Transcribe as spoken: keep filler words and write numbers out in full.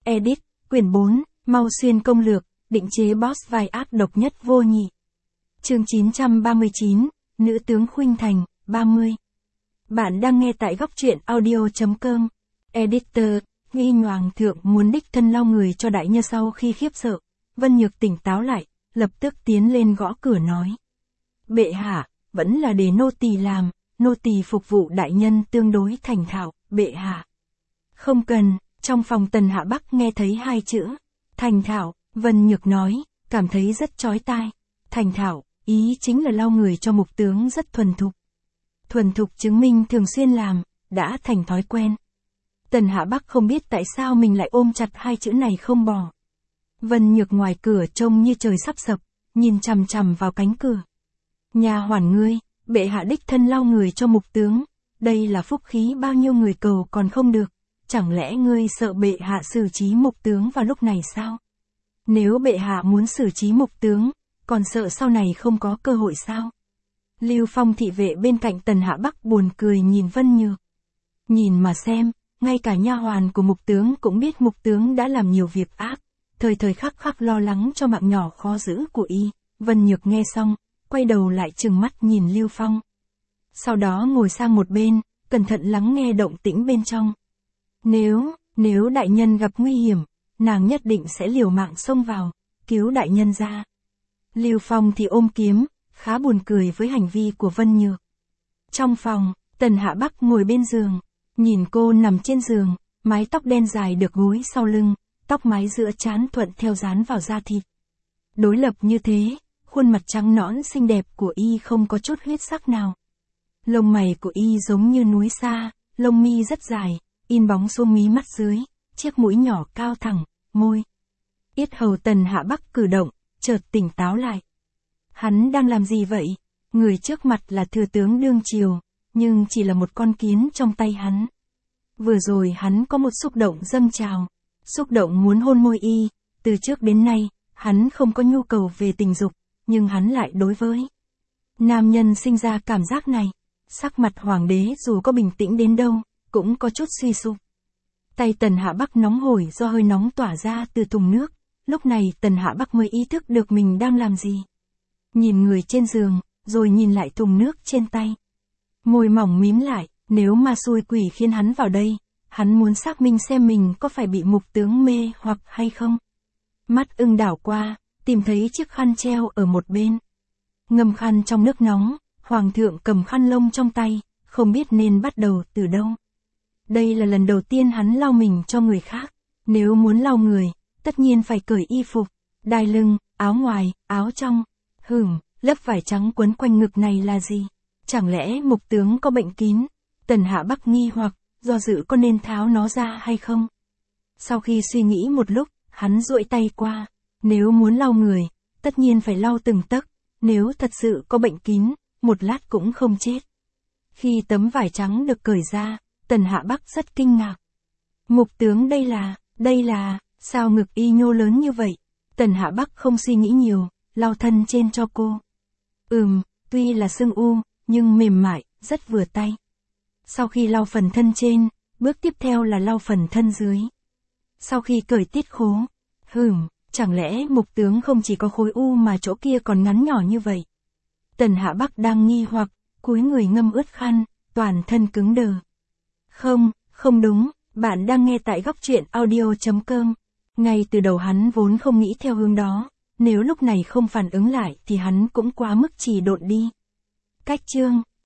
Edit, quyển bốn, Mau Xuyên công lược, định chế boss vai ác độc nhất vô nhị. Chương chín trăm ba mươi chín, Nữ tướng Khuynh Thành, ba mươi. Bạn đang nghe tại góc truyện audio.com. Editor, nghi Nhoàng thượng muốn đích thân lau người cho đại nhân. Sau khi khiếp sợ, Vân Nhược tỉnh táo lại, lập tức tiến lên gõ cửa nói. Bệ hạ, vẫn là để nô tỳ làm, nô tỳ phục vụ đại nhân tương đối thành thạo, bệ hạ. Không cần, trong phòng Tần Hạ Bắc nghe thấy hai chữ, thành thạo, Vân Nhược nói, cảm thấy rất chói tai. Thành thạo, ý chính là lau người cho mục tướng rất thuần thục. Thuần thục chứng minh thường xuyên làm, đã thành thói quen. Tần Hạ Bắc không biết tại sao mình lại ôm chặt hai chữ này không bỏ. Vân Nhược ngoài cửa trông như trời sắp sập, nhìn chằm chằm vào cánh cửa. Nhà hoàn ngươi, bệ hạ đích thân lau người cho mục tướng, đây là phúc khí bao nhiêu người cầu còn không được, chẳng lẽ ngươi sợ bệ hạ xử trí mục tướng vào lúc này sao? Nếu bệ hạ muốn xử trí mục tướng, còn sợ sau này không có cơ hội sao? Lưu Phong thị vệ bên cạnh Tần Hạ Bắc buồn cười nhìn Vân Nhược. Nhìn mà xem, ngay cả nha hoàn của mục tướng cũng biết mục tướng đã làm nhiều việc ác, thời thời khắc khắc lo lắng cho mạng nhỏ khó giữ của y. Vân Nhược nghe xong, quay đầu lại trừng mắt nhìn Lưu Phong. Sau đó ngồi sang một bên, cẩn thận lắng nghe động tĩnh bên trong. Nếu, nếu đại nhân gặp nguy hiểm, nàng nhất định sẽ liều mạng xông vào, cứu đại nhân ra. Lưu Phong thì ôm kiếm, khá buồn cười với hành vi của Vân Nhược. Trong phòng, Tần Hạ Bắc ngồi bên giường, nhìn cô nằm trên giường, mái tóc đen dài được gối sau lưng, tóc mái giữa trán thuận theo dán vào da thịt. Đối lập như thế, khuôn mặt trắng nõn xinh đẹp của y không có chút huyết sắc nào. Lông mày của y giống như núi sa, lông mi rất dài, in bóng xuống mí mắt dưới, chiếc mũi nhỏ cao thẳng, môi. Yết hầu Tần Hạ Bắc cử động, chợt tỉnh táo lại. Hắn đang làm gì vậy? Người trước mặt là thừa tướng đương triều, nhưng chỉ là một con kiến trong tay hắn. Vừa rồi hắn có một xúc động dâng trào, xúc động muốn hôn môi y, từ trước đến nay, hắn không có nhu cầu về tình dục, nhưng hắn lại đối với nam nhân sinh ra cảm giác này. Sắc mặt hoàng đế dù có bình tĩnh đến đâu, cũng có chút suy sụp. Tay Tần Hạ Bắc nóng hổi do hơi nóng tỏa ra từ thùng nước, lúc này Tần Hạ Bắc mới ý thức được mình đang làm gì. Nhìn người trên giường, rồi nhìn lại thùng nước trên tay. Môi mỏng mím lại, nếu mà xui quỷ khiến hắn vào đây, hắn muốn xác minh xem mình có phải bị mục tướng mê hoặc hay không. Mắt ưng đảo qua, tìm thấy chiếc khăn treo ở một bên. Ngâm khăn trong nước nóng, hoàng thượng cầm khăn lông trong tay, không biết nên bắt đầu từ đâu. Đây là lần đầu tiên hắn lau mình cho người khác, nếu muốn lau người, tất nhiên phải cởi y phục, đai lưng, áo ngoài, áo trong. Hửm, lớp vải trắng quấn quanh ngực này là gì? Chẳng lẽ mục tướng có bệnh kín? Tần Hạ Bắc nghi hoặc, do dự có nên tháo nó ra hay không? Sau khi suy nghĩ một lúc, hắn duỗi tay qua. Nếu muốn lau người, tất nhiên phải lau từng tấc. Nếu thật sự có bệnh kín, một lát cũng không chết. Khi tấm vải trắng được cởi ra, Tần Hạ Bắc rất kinh ngạc. Mục tướng đây là, đây là, sao ngực y nhô lớn như vậy? Tần Hạ Bắc không suy nghĩ nhiều, lau thân trên cho cô. Ừm, tuy là sưng u, nhưng mềm mại, rất vừa tay. Sau khi lau phần thân trên, bước tiếp theo là lau phần thân dưới. Sau khi cởi tiết khố, hửm, chẳng lẽ mục tướng không chỉ có khối u mà chỗ kia còn ngắn nhỏ như vậy? Tần Hạ Bắc đang nghi hoặc, cúi người ngâm ướt khăn, toàn thân cứng đờ. Không, không đúng, bạn đang nghe tại góc truyện audio.com. Ngay từ đầu hắn vốn không nghĩ theo hướng đó, nếu lúc này không phản ứng lại thì hắn cũng quá mức trì độn đi. Cách chương,